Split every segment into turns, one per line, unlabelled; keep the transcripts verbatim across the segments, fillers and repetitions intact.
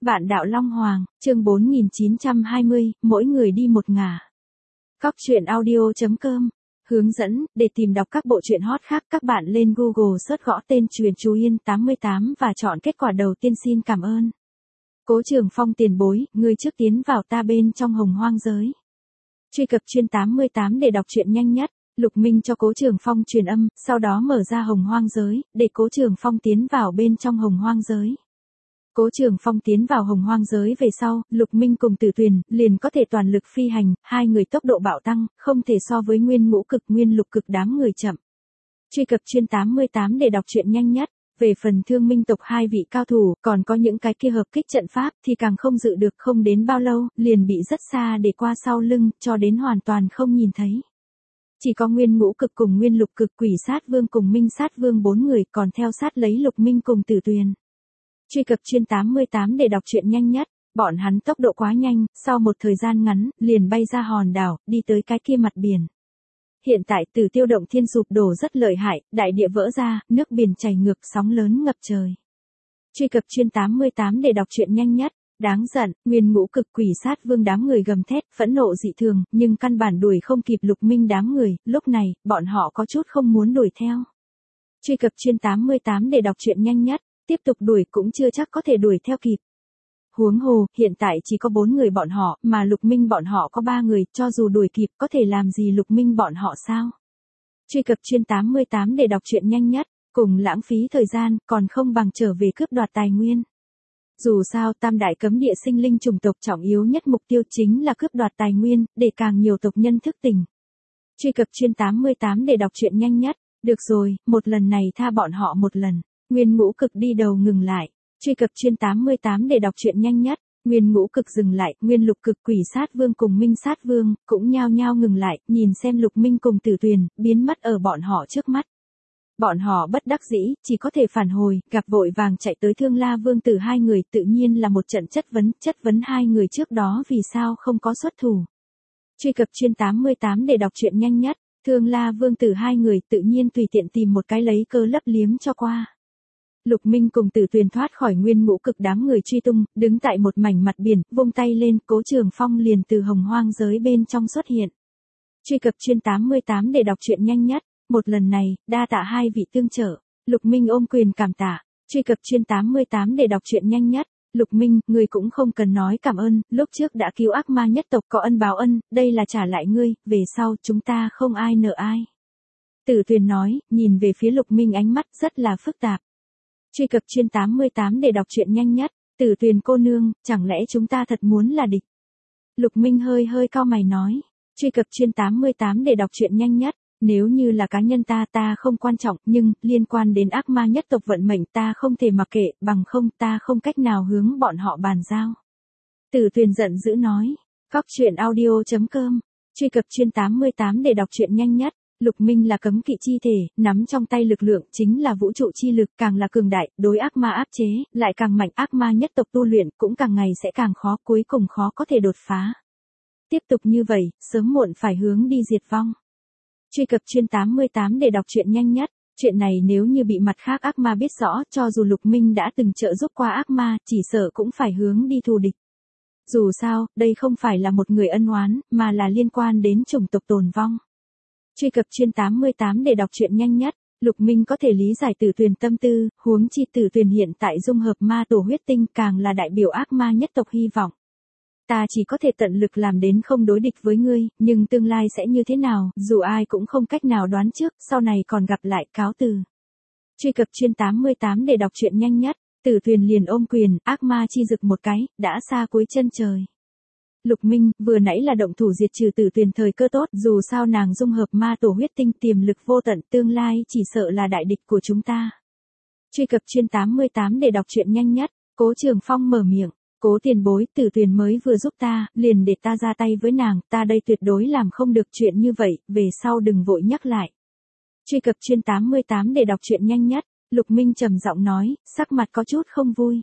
Vạn đạo Long Hoàng, chương bốn nghìn chín trăm hai mươi, mỗi người đi một ngả. Cóc truyện audio chấm com. Hướng dẫn, để tìm đọc các bộ truyện hot khác các bạn lên Google search gõ tên Truyện Chú Yên tám mươi tám và chọn kết quả đầu tiên. Xin cảm ơn. Cố Trường Phong tiền bối, người trước tiến vào ta bên trong hồng hoang giới. Truy cập chuyên tám mươi tám để đọc truyện nhanh nhất. Lục Minh cho Cố Trường Phong truyền âm, sau đó mở ra hồng hoang giới, để Cố Trường Phong tiến vào bên trong hồng hoang giới. Cố Trường Phong tiến vào hồng hoang giới về sau, Lục Minh cùng Tử Tuyền liền có thể toàn lực phi hành, hai người tốc độ bạo tăng, không thể so với nguyên ngũ cực nguyên lục cực đám người chậm. Truy cập chuyên tám mươi tám để đọc truyện nhanh nhất. Về phần Thương Minh tộc hai vị cao thủ, còn có những cái kia hợp kích trận pháp thì càng không dự được, không đến bao lâu, liền bị rất xa để qua sau lưng, cho đến hoàn toàn không nhìn thấy. Chỉ có nguyên ngũ cực cùng nguyên lục cực Quỷ Sát Vương cùng Minh Sát Vương bốn người còn theo sát lấy Lục Minh cùng Tử Tuyền. Truy cập chuyên tám mươi tám để đọc truyện nhanh nhất. Bọn hắn tốc độ quá nhanh, sau một thời gian ngắn, liền bay ra hòn đảo, đi tới cái kia mặt biển. Hiện tại Tử Tiêu động thiên sụp đổ rất lợi hại, đại địa vỡ ra, nước biển chảy ngược, sóng lớn ngập trời. Truy cập chuyên tám mươi tám để đọc truyện nhanh nhất. Đáng giận, nguyên ngũ cực Quỷ Sát Vương đám người gầm thét, phẫn nộ dị thường, nhưng căn bản đuổi không kịp Lục Minh đám người, lúc này, bọn họ có chút không muốn đuổi theo. Truy cập chuyên tám mươi tám để đọc truyện nhanh nhất. Tiếp tục đuổi cũng chưa chắc có thể đuổi theo kịp. Huống hồ, hiện tại chỉ có bốn người bọn họ, mà Lục Minh bọn họ có ba người, cho dù đuổi kịp có thể làm gì Lục Minh bọn họ sao? Truy cập chuyên tám mươi tám để đọc truyện nhanh nhất, cùng lãng phí thời gian, còn không bằng trở về cướp đoạt tài nguyên. Dù sao tam đại cấm địa sinh linh chủng tộc trọng yếu nhất mục tiêu chính là cướp đoạt tài nguyên, để càng nhiều tộc nhân thức tỉnh. Truy cập chuyên tám mươi tám để đọc truyện nhanh nhất, được rồi, một lần này tha bọn họ một lần. Nguyên ngũ cực đi đầu ngừng lại. Truy cập chuyên tám mươi tám để đọc truyện nhanh nhất. Nguyên ngũ cực dừng lại, nguyên lục cực Quỷ Sát Vương cùng Minh Sát Vương cũng nhao nhao ngừng lại, nhìn xem Lục Minh cùng Tử Tuyền biến mất ở bọn họ trước mắt. Bọn họ bất đắc dĩ, chỉ có thể phản hồi, gặp vội vàng chạy tới Thương La Vương Tử hai người, tự nhiên là một trận chất vấn, chất vấn hai người trước đó vì sao không có xuất thủ. Truy cập chuyên tám mươi tám để đọc truyện nhanh nhất. Thương La Vương Tử hai người tự nhiên tùy tiện tìm một cái lấy cơ lấp liếm cho qua. Lục Minh cùng Tử Tuyền thoát khỏi nguyên ngũ cực đám người truy tung, đứng tại một mảnh mặt biển, vung tay lên, Cố Trường Phong liền từ hồng hoang giới bên trong xuất hiện. Truy cập chuyên tám mươi tám để đọc truyện nhanh nhất. Một lần này, đa tạ hai vị tương trợ. Lục Minh ôm quyền cảm tạ. Truy cập chuyên tám mươi tám để đọc truyện nhanh nhất. Lục Minh, người cũng không cần nói cảm ơn, lúc trước đã cứu ác ma nhất tộc có ân báo ân, đây là trả lại ngươi, về sau chúng ta không ai nợ ai. Tử Tuyền nói, nhìn về phía Lục Minh ánh mắt rất là phức tạp. Truy cập chuyên tám mươi tám để đọc truyện nhanh nhất. Tử Tuyền cô nương, chẳng lẽ chúng ta thật muốn là địch? Lục Minh hơi hơi cau mày nói. Truy cập chuyên tám mươi tám để đọc truyện nhanh nhất. Nếu như là cá nhân ta ta không quan trọng, nhưng liên quan đến ác ma nhất tộc vận mệnh ta không thể mặc kệ, bằng không ta không cách nào hướng bọn họ bàn giao. Tử Tuyền giận dữ nói. Cóc truyện audio chấm com. Truy cập chuyên tám mươi tám để đọc truyện nhanh nhất. Lục Minh là cấm kỵ chi thể, nắm trong tay lực lượng chính là vũ trụ chi lực, càng là cường đại, đối ác ma áp chế, lại càng mạnh, ác ma nhất tộc tu luyện cũng càng ngày sẽ càng khó, cuối cùng khó có thể đột phá. Tiếp tục như vậy, sớm muộn phải hướng đi diệt vong. Truy cập chuyên tám mươi tám để đọc truyện nhanh nhất. Chuyện này nếu như bị mặt khác ác ma biết rõ, cho dù Lục Minh đã từng trợ giúp qua ác ma, chỉ sợ cũng phải hướng đi thù địch. Dù sao, đây không phải là một người ân oán, mà là liên quan đến chủng tộc tồn vong. Truy cập chuyên tám mươi tám để đọc truyện nhanh nhất. Lục Minh có thể lý giải Tử Tuyền tâm tư, huống chi Tử Tuyền hiện tại dung hợp ma tổ huyết tinh, càng là đại biểu ác ma nhất tộc hy vọng. Ta chỉ có thể tận lực làm đến không đối địch với ngươi, nhưng tương lai sẽ như thế nào, dù ai cũng không cách nào đoán trước, sau này còn gặp lại, cáo từ. Truy cập chuyên tám mươi tám để đọc truyện nhanh nhất. Tử Tuyền liền ôm quyền, ác ma chi rực một cái, đã xa cuối chân trời. Lục Minh, vừa nãy là động thủ diệt trừ Tử Tuyền thời cơ tốt, dù sao nàng dung hợp ma tổ huyết tinh, tiềm lực vô tận, tương lai chỉ sợ là đại địch của chúng ta. Truy cập chuyên tám mươi tám để đọc truyện nhanh nhất. Cố Trường Phong mở miệng. Cố tiền bối, Tử Tuyền mới vừa giúp ta, liền để ta ra tay với nàng, ta đây tuyệt đối làm không được chuyện như vậy, về sau đừng vội nhắc lại. Truy cập chuyên tám mươi tám để đọc truyện nhanh nhất. Lục Minh trầm giọng nói, sắc mặt có chút không vui.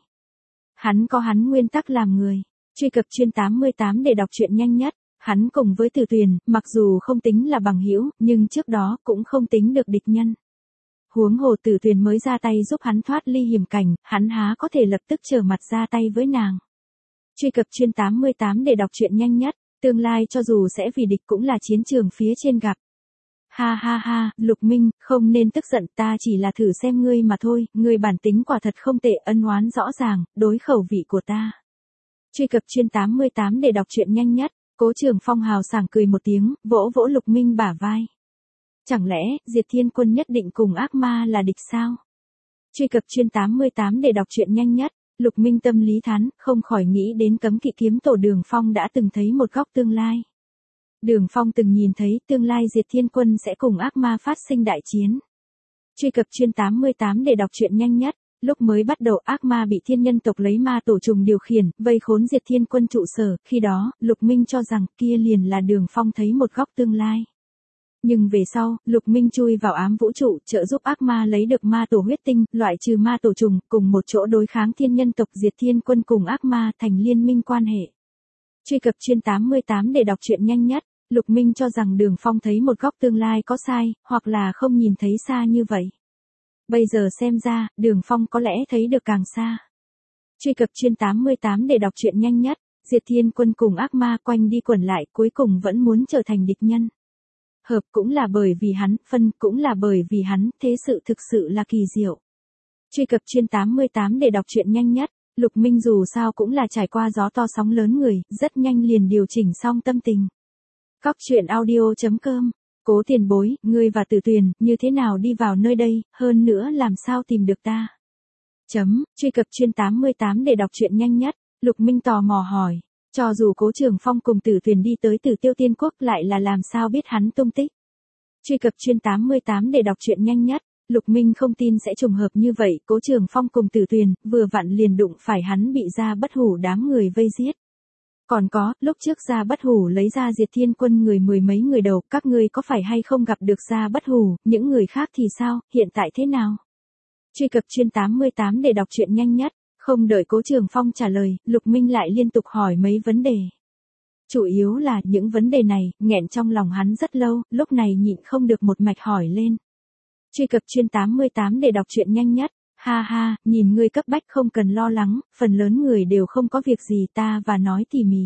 Hắn có hắn nguyên tắc làm người. Truy cập chuyên tám mươi tám để đọc truyện nhanh nhất. Hắn cùng với Tử Tuyền, mặc dù không tính là bằng hữu, nhưng trước đó cũng không tính được địch nhân. Huống hồ Tử Tuyền mới ra tay giúp hắn thoát ly hiểm cảnh, hắn há có thể lập tức trở mặt ra tay với nàng. Truy cập chuyên tám mươi tám để đọc truyện nhanh nhất, tương lai cho dù sẽ vì địch cũng là chiến trường phía trên gặp. Ha ha ha, Lục Minh, không nên tức giận, ta chỉ là thử xem ngươi mà thôi, ngươi bản tính quả thật không tệ, ân oán rõ ràng, đối khẩu vị của ta. Truy cập chuyên tám mươi tám để đọc truyện nhanh nhất, Cố Trường Phong hào sảng cười một tiếng, vỗ vỗ Lục Minh bả vai. Chẳng lẽ, Diệt Thiên Quân nhất định cùng ác ma là địch sao? Truy cập chuyên tám mươi tám để đọc truyện nhanh nhất, Lục Minh tâm lý thán, không khỏi nghĩ đến cấm kỵ kiếm tổ Đường Phong đã từng thấy một góc tương lai. Đường Phong từng nhìn thấy tương lai Diệt Thiên Quân sẽ cùng ác ma phát sinh đại chiến. Truy cập chuyên tám mươi tám để đọc truyện nhanh nhất, lúc mới bắt đầu ác ma bị thiên nhân tộc lấy ma tổ trùng điều khiển, vây khốn Diệt Thiên Quân trụ sở, khi đó, Lục Minh cho rằng kia liền là Đường Phong thấy một góc tương lai. Nhưng về sau, Lục Minh chui vào ám vũ trụ, trợ giúp ác ma lấy được ma tổ huyết tinh, loại trừ ma tổ trùng, cùng một chỗ đối kháng thiên nhân tộc Diệt Thiên Quân cùng ác ma thành liên minh quan hệ. Truy cập chuyên tám mươi tám để đọc truyện nhanh nhất, Lục Minh cho rằng Đường Phong thấy một góc tương lai có sai, hoặc là không nhìn thấy xa như vậy. Bây giờ xem ra, Đường Phong có lẽ thấy được càng xa. Truy cập chuyên tám mươi tám để đọc truyện nhanh nhất, Diệt Thiên Quân cùng ác ma quanh đi quẩn lại cuối cùng vẫn muốn trở thành địch nhân. Hợp cũng là bởi vì hắn, phân cũng là bởi vì hắn, thế sự thực sự là kỳ diệu. Truy cập chuyên tám mươi tám để đọc truyện nhanh nhất, Lục Minh dù sao cũng là trải qua gió to sóng lớn người, rất nhanh liền điều chỉnh xong tâm tình. Cóc truyện audio chấm com, Cố tiền bối, ngươi và Tử Tuyền, như thế nào đi vào nơi đây, hơn nữa làm sao tìm được ta? Chấm, truy cập chuyên tám mươi tám để đọc truyện nhanh nhất, Lục Minh tò mò hỏi. Cho dù Cố Trường Phong cùng Tử Tuyền đi tới Tử Tiêu Tiên Quốc lại là làm sao biết hắn tung tích. Truy cập chuyên tám mươi tám để đọc truyện nhanh nhất, Lục Minh không tin sẽ trùng hợp như vậy, Cố Trường Phong cùng Tử Tuyền, vừa vặn liền đụng phải hắn bị Gia Bất Hủ đám người vây giết. Còn có, lúc trước Gia Bất Hủ lấy ra Diệt Thiên Quân người mười mấy người đầu, các ngươi có phải hay không gặp được Gia Bất Hủ, những người khác thì sao, hiện tại thế nào? Truy cập chuyên tám mươi tám để đọc truyện nhanh nhất. Không đợi Cố Trường Phong trả lời, Lục Minh lại liên tục hỏi mấy vấn đề. Chủ yếu là những vấn đề này, nghẹn trong lòng hắn rất lâu, lúc này nhịn không được một mạch hỏi lên. Truy cập chuyên tám mươi tám để đọc truyện nhanh nhất, ha ha, nhìn ngươi cấp bách không cần lo lắng, phần lớn người đều không có việc gì ta và nói tỉ mỉ.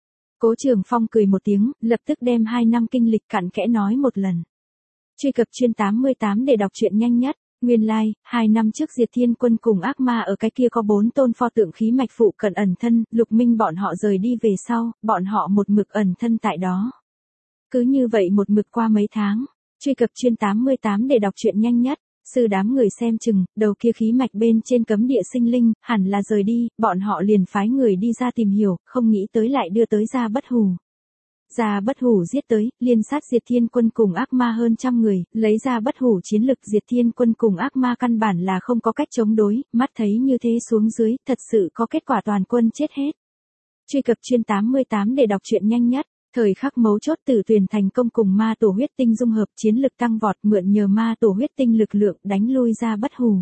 Cố Trường Phong cười một tiếng, lập tức đem hai năm kinh lịch cặn kẽ nói một lần. Truy cập chuyên tám mươi tám để đọc truyện nhanh nhất. Nguyên lai, like, hai năm trước Diệt Thiên Quân cùng ác ma ở cái kia có bốn tôn pho tượng khí mạch phụ cận ẩn thân, Lục Minh bọn họ rời đi về sau, bọn họ một mực ẩn thân tại đó. Cứ như vậy một mực qua mấy tháng, truy cập chuyên tám mươi tám để đọc truyện nhanh nhất, sư đám người xem chừng, đầu kia khí mạch bên trên cấm địa sinh linh, hẳn là rời đi, bọn họ liền phái người đi ra tìm hiểu, không nghĩ tới lại đưa tới Gia Bất Hủ. Gia Bất Hủ giết tới, liên sát Diệt Thiên Quân cùng ác ma hơn trăm người, lấy Gia Bất Hủ chiến lực Diệt Thiên Quân cùng ác ma căn bản là không có cách chống đối, mắt thấy như thế xuống dưới, thật sự có kết quả toàn quân chết hết. Truy cập chuyên tám mươi tám để đọc truyện nhanh nhất, thời khắc mấu chốt Tử Tuyền thành công cùng ma tổ huyết tinh dung hợp chiến lực tăng vọt mượn nhờ ma tổ huyết tinh lực lượng đánh lui Gia Bất Hủ.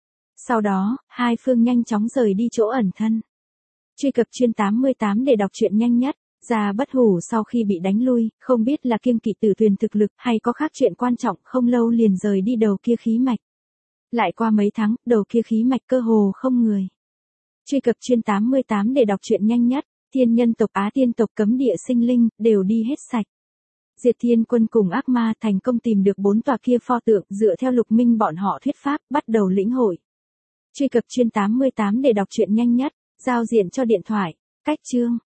Sau đó, hai phương nhanh chóng rời đi chỗ ẩn thân. Truy cập chuyên tám mươi tám để đọc truyện nhanh nhất. Gia Bất Hủ sau khi bị đánh lui, không biết là kiêng kỵ Tử Tuyền thực lực hay có khác chuyện quan trọng, không lâu liền rời đi đầu kia khí mạch. Lại qua mấy tháng, đầu kia khí mạch cơ hồ không người. Truy cập chuyên tám mươi tám để đọc truyện nhanh nhất, thiên nhân tộc Á Tiên tộc cấm địa sinh linh, đều đi hết sạch. Diệt Thiên Quân cùng ác ma thành công tìm được bốn tòa kia pho tượng, dựa theo Lục Minh bọn họ thuyết pháp, bắt đầu lĩnh hội. Truy cập chuyên tám mươi tám để đọc truyện nhanh nhất, giao diện cho điện thoại, cách chương.